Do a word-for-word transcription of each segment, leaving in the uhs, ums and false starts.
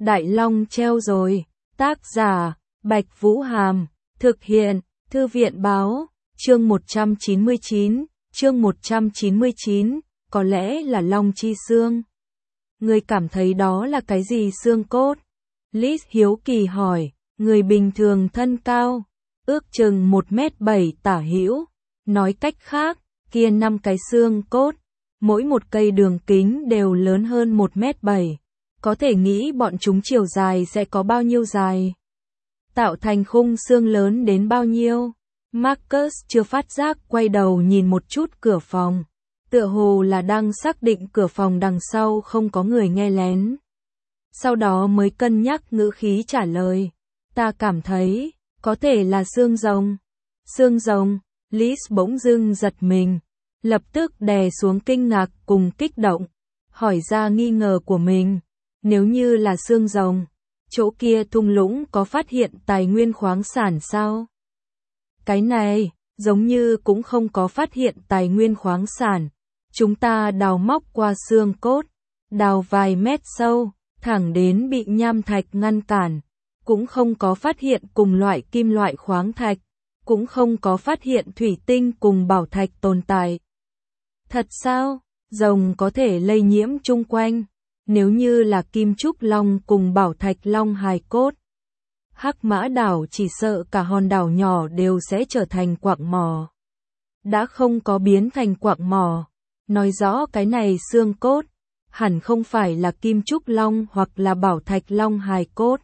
Đại Long treo rồi. Tác giả, Bạch Vũ Hàm. Thực hiện, Thư viện Báo. Chương một trăm chín mươi chín. Chương một trăm chín mươi chín. Có lẽ là long chi xương. Người cảm thấy đó là cái gì? Xương cốt? Liz hiếu kỳ hỏi. Người bình thường thân cao, ước chừng một mét bảy tả hữu. Nói cách khác, kia năm cái xương cốt, mỗi một cây đường kính đều lớn hơn một mét bảy. Có thể nghĩ bọn chúng chiều dài sẽ có bao nhiêu dài? Tạo thành khung xương lớn đến bao nhiêu? Marcus chưa phát giác quay đầu nhìn một chút cửa phòng. Tựa hồ là đang xác định cửa phòng đằng sau không có người nghe lén. Sau đó mới cân nhắc ngữ khí trả lời. Ta cảm thấy, có thể là xương rồng. Xương rồng, Liz bỗng dưng giật mình. Lập tức đè xuống kinh ngạc cùng kích động. Hỏi ra nghi ngờ của mình. Nếu như là xương rồng, chỗ kia thung lũng có phát hiện tài nguyên khoáng sản sao? Cái này, giống như cũng không có phát hiện tài nguyên khoáng sản. Chúng ta đào móc qua xương cốt, đào vài mét sâu, thẳng đến bị nham thạch ngăn cản. Cũng không có phát hiện cùng loại kim loại khoáng thạch, cũng không có phát hiện thủy tinh cùng bảo thạch tồn tại. Thật sao? Rồng có thể lây nhiễm chung quanh, nếu như là kim trúc long cùng bảo thạch long hài cốt. Hắc Mã đảo chỉ sợ cả hòn đảo nhỏ đều sẽ trở thành quặng mỏ. Đã không có biến thành quặng mỏ, nói rõ cái này xương cốt, hẳn không phải là kim trúc long hoặc là bảo thạch long hài cốt.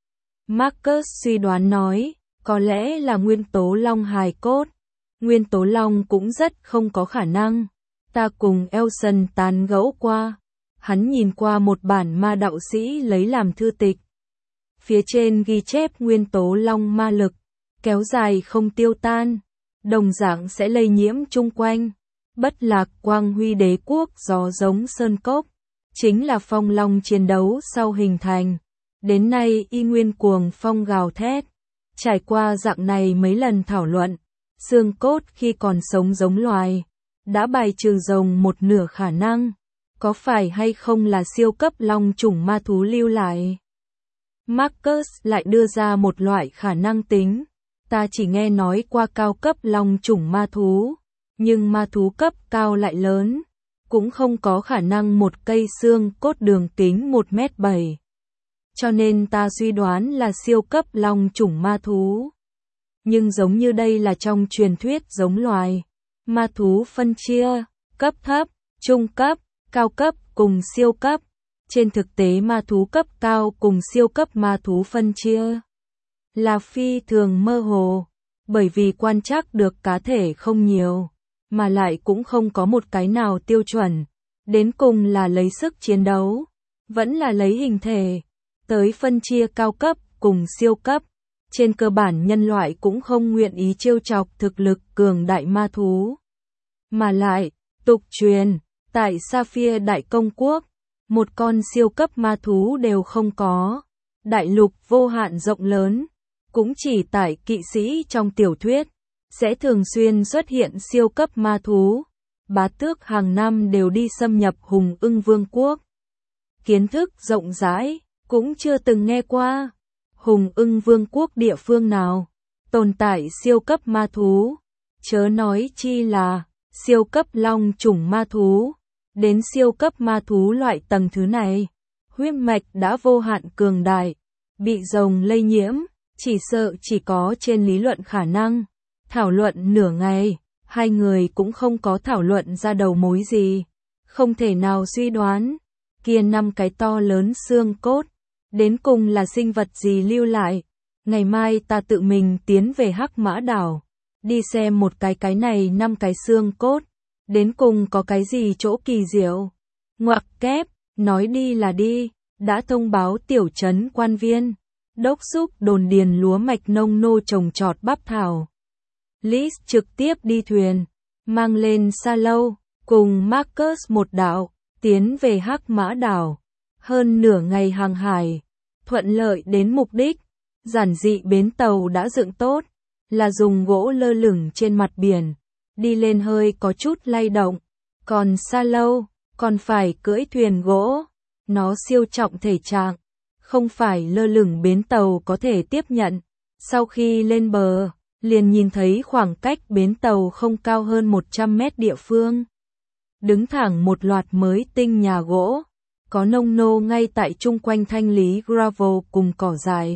Marcus suy đoán nói, có lẽ là nguyên tố long hài cốt. Nguyên tố long cũng rất không có khả năng. Ta cùng Elson tán gẫu qua. Hắn nhìn qua một bản ma đạo sĩ lấy làm thư tịch. Phía trên ghi chép nguyên tố long ma lực, kéo dài không tiêu tan, đồng dạng sẽ lây nhiễm chung quanh. Bất Lạc Quang Huy Đế quốc gió giống sơn cốc, chính là phong long chiến đấu sau hình thành. Đến nay y nguyên cuồng phong gào thét. Trải qua dạng này mấy lần thảo luận, xương cốt khi còn sống giống loài, đã bài trừ rồng một nửa khả năng. Có phải hay không là siêu cấp long chủng ma thú lưu lại? Marcus lại đưa ra một loại khả năng tính. Ta chỉ nghe nói qua cao cấp long chủng ma thú, nhưng ma thú cấp cao lại lớn, cũng không có khả năng một cây xương cốt đường kính một mét bảy. Cho nên ta suy đoán là siêu cấp long chủng ma thú. Nhưng giống như đây là trong truyền thuyết giống loài. Ma thú phân chia, cấp thấp, trung cấp, cao cấp cùng siêu cấp. Trên thực tế ma thú cấp cao cùng siêu cấp ma thú phân chia là phi thường mơ hồ. Bởi vì quan trắc được cá thể không nhiều, mà lại cũng không có một cái nào tiêu chuẩn. Đến cùng là lấy sức chiến đấu, vẫn là lấy hình thể. Tới phân chia cao cấp cùng siêu cấp, trên cơ bản nhân loại cũng không nguyện ý trêu chọc thực lực cường đại ma thú. Mà lại, tục truyền, tại Sapphire Đại Công Quốc, một con siêu cấp ma thú đều không có. Đại lục vô hạn rộng lớn, cũng chỉ tại kỵ sĩ trong tiểu thuyết, sẽ thường xuyên xuất hiện siêu cấp ma thú. Bá tước hàng năm đều đi xâm nhập Hùng Ưng Vương quốc. Kiến thức rộng rãi, cũng chưa từng nghe qua. Hùng Ưng Vương quốc địa phương nào tồn tại siêu cấp ma thú, chớ nói chi là siêu cấp long chủng ma thú. Đến siêu cấp ma thú loại tầng thứ này, huyết mạch đã vô hạn cường đại, bị rồng lây nhiễm, chỉ sợ chỉ có trên lý luận khả năng. Thảo luận nửa ngày, hai người cũng không có thảo luận ra đầu mối gì, không thể nào suy đoán kia năm cái to lớn xương cốt đến cùng là sinh vật gì lưu lại. Ngày mai ta tự mình tiến về Hắc Mã đảo, đi xem một cái cái này năm cái xương cốt, đến cùng có cái gì chỗ kỳ diệu. Ngoặc kép, nói đi là đi, đã thông báo tiểu trấn quan viên, đốc thúc đồn điền lúa mạch nông nô trồng trọt bắp thảo. Liz trực tiếp đi thuyền, mang lên sa lâu, cùng Marcus một đạo, tiến về Hắc Mã đảo. Hơn nửa ngày hàng hải, thuận lợi đến mục đích. Giản dị bến tàu đã dựng tốt, là dùng gỗ lơ lửng trên mặt biển, đi lên hơi có chút lay động. Còn sa lâu, còn phải cưỡi thuyền gỗ, nó siêu trọng thể trạng, không phải lơ lửng bến tàu có thể tiếp nhận. Sau khi lên bờ, liền nhìn thấy khoảng cách bến tàu không cao hơn một trăm mét địa phương. Đứng thẳng một loạt mới tinh nhà gỗ, có nông nô ngay tại chung quanh thanh lý gravel cùng cỏ dại.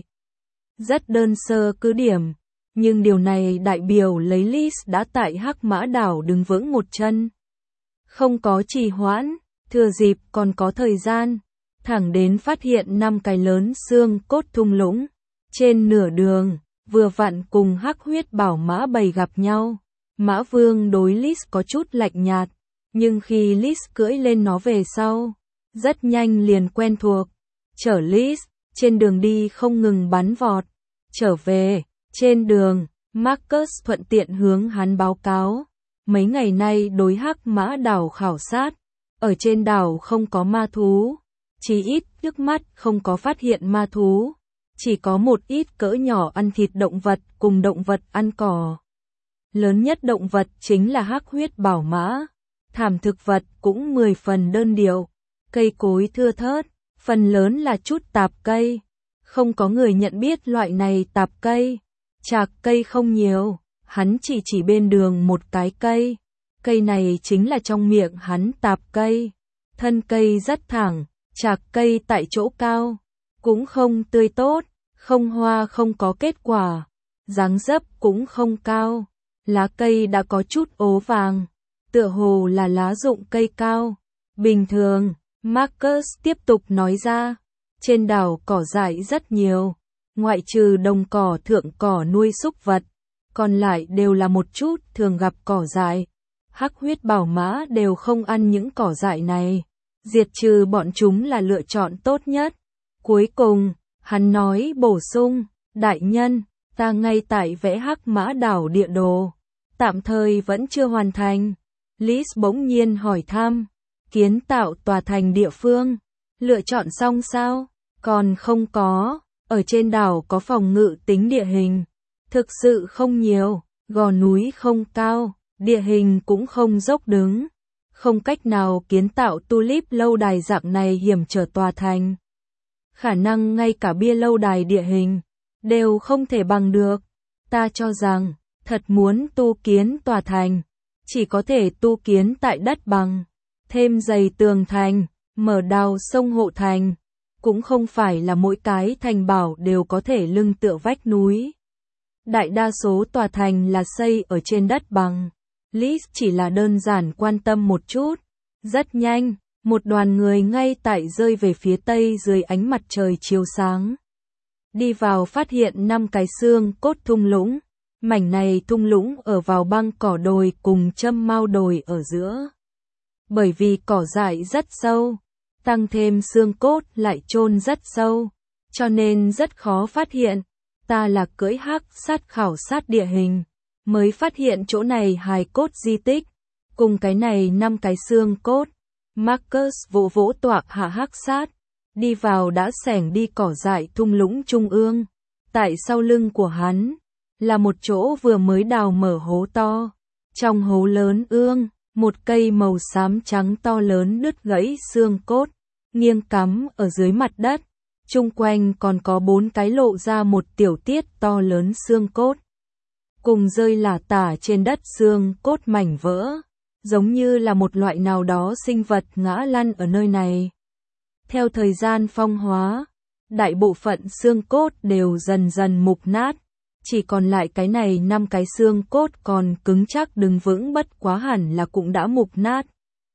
Rất đơn sơ cứ điểm, nhưng điều này đại biểu lấy Liz đã tại Hắc Mã Đảo đứng vững một chân. Không có trì hoãn, thừa dịp còn có thời gian, thẳng đến phát hiện năm cái lớn xương cốt thung lũng. Trên nửa đường, vừa vặn cùng Hắc Huyết Bảo Mã bầy gặp nhau. Mã Vương đối Liz có chút lạnh nhạt, nhưng khi Liz cưỡi lên nó về sau, rất nhanh liền quen thuộc. Chở Liz, trên đường đi không ngừng bắn vọt. Trở về, trên đường, Marcus thuận tiện hướng hắn báo cáo. Mấy ngày nay đối Hắc Mã Đảo khảo sát, ở trên đảo không có ma thú. Chỉ ít trước mắt không có phát hiện ma thú. Chỉ có một ít cỡ nhỏ ăn thịt động vật cùng động vật ăn cỏ. Lớn nhất động vật chính là Hắc Huyết Bảo Mã. Thảm thực vật cũng mười phần đơn điệu. Cây cối thưa thớt, phần lớn là chút tạp cây. Không có người nhận biết loại này tạp cây. Trạc cây không nhiều, hắn chỉ chỉ bên đường một cái cây. Cây này chính là trong miệng hắn tạp cây. Thân cây rất thẳng, trạc cây tại chỗ cao. Cũng không tươi tốt, không hoa không có kết quả. Dáng dấp cũng không cao. Lá cây đã có chút ố vàng. Tựa hồ là lá rụng cây cao. Bình thường, Marcus tiếp tục nói ra. Trên đảo cỏ dại rất nhiều. Ngoại trừ đồng cỏ thượng cỏ nuôi súc vật. Còn lại đều là một chút thường gặp cỏ dại. Hắc Huyết Bảo Mã đều không ăn những cỏ dại này. Diệt trừ bọn chúng là lựa chọn tốt nhất. Cuối cùng, hắn nói bổ sung, đại nhân, ta ngay tại vẽ Hắc Mã Đảo địa đồ. Tạm thời vẫn chưa hoàn thành. Liz bỗng nhiên hỏi thăm, kiến tạo tòa thành địa phương. Lựa chọn xong sao? Còn không có. Ở trên đảo có phòng ngự tính địa hình. Thực sự không nhiều, gò núi không cao, địa hình cũng không dốc đứng. Không cách nào kiến tạo tulip lâu đài dạng này hiểm trở tòa thành. Khả năng ngay cả bia lâu đài địa hình đều không thể bằng được. Ta cho rằng, thật muốn tu kiến tòa thành, chỉ có thể tu kiến tại đất bằng, thêm dày tường thành, mở đào sông hộ thành. Cũng không phải là mỗi cái thành bảo đều có thể lưng tựa vách núi. Đại đa số tòa thành là xây ở trên đất bằng. Liz chỉ là đơn giản quan tâm một chút. Rất nhanh, một đoàn người ngay tại rơi về phía tây dưới ánh mặt trời chiếu sáng. Đi vào phát hiện năm cái xương cốt thung lũng. Mảnh này thung lũng ở vào băng cỏ đồi cùng châm mao đồi ở giữa. Bởi vì cỏ dại rất sâu, tăng thêm xương cốt lại chôn rất sâu, cho nên rất khó phát hiện. Ta là cưỡi hắc sát khảo sát địa hình, mới phát hiện chỗ này hài cốt di tích, cùng cái này năm cái xương cốt. Marcus vỗ vỗ tọa hạ hắc sát, đi vào đã xẻng đi cỏ dại thung lũng trung ương. Tại sau lưng của hắn, là một chỗ vừa mới đào mở hố to. Trong hố lớn ương, một cây màu xám trắng to lớn đứt gãy xương cốt, nghiêng cắm ở dưới mặt đất. Chung quanh còn có bốn cái lộ ra một tiểu tiết to lớn xương cốt. Cùng rơi lả tả trên đất xương cốt mảnh vỡ, giống như là một loại nào đó sinh vật ngã lăn ở nơi này. Theo thời gian phong hóa, đại bộ phận xương cốt đều dần dần mục nát. Chỉ còn lại cái này năm cái xương cốt còn cứng chắc đứng vững, bất quá hẳn là cũng đã mục nát.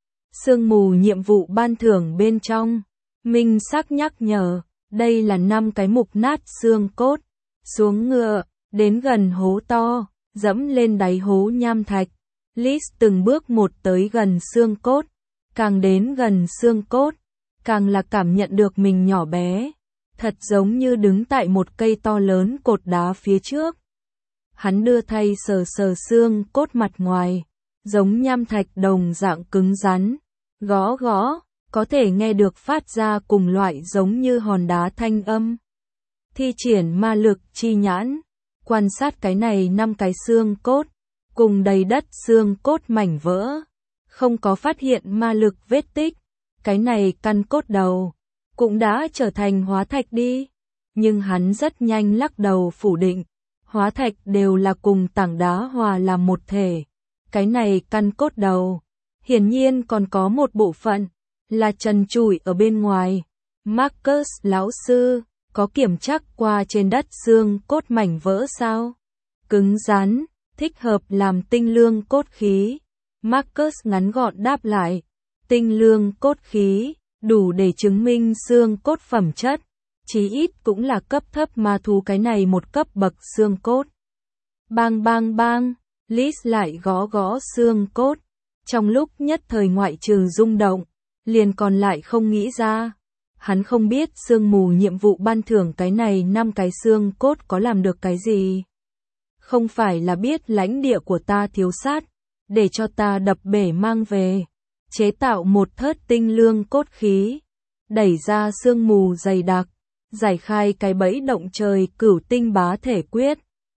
Sương mù nhiệm vụ ban thưởng bên trong, minh xác nhắc nhở, đây là năm cái mục nát xương cốt. Xuống ngựa, đến gần hố to, dẫm lên đáy hố nham thạch. Liz từng bước một tới gần xương cốt, càng đến gần xương cốt, càng là cảm nhận được mình nhỏ bé. Thật giống như đứng tại một cây to lớn cột đá phía trước. Hắn đưa tay sờ sờ xương cốt mặt ngoài, giống nham thạch đồng dạng cứng rắn. Gõ gõ, có thể nghe được phát ra cùng loại giống như hòn đá thanh âm. Thi triển ma lực chi nhãn, quan sát cái này năm cái xương cốt, cùng đầy đất xương cốt mảnh vỡ. Không có phát hiện ma lực vết tích, cái này căn cốt đầu. cũng đã trở thành hóa thạch đi. Nhưng hắn rất nhanh lắc đầu phủ định, hóa thạch đều là cùng tảng đá hòa làm một thể. Cái này căn cốt đầu, hiển nhiên còn có một bộ phận, là trần trụi ở bên ngoài. Marcus lão sư, có kiểm chắc qua trên đất xương cốt mảnh vỡ sao? Cứng rắn, thích hợp làm tinh lương cốt khí. Marcus ngắn gọn đáp lại, tinh lương cốt khí, đủ để chứng minh xương cốt phẩm chất, chí ít cũng là cấp thấp ma thú cái này một cấp bậc xương cốt. Bang bang bang, Liz lại gõ gõ xương cốt, trong lúc nhất thời ngoại trừ rung động, liền còn lại không nghĩ ra. Hắn không biết sương mù nhiệm vụ ban thưởng cái này năm cái xương cốt có làm được cái gì. Không phải là biết lãnh địa của ta thiếu sát, để cho ta đập bể mang về, chế tạo một thớt tinh lương cốt khí, đẩy ra sương mù dày đặc, giải khai cái bẫy động trời cửu tinh bá thể quyết.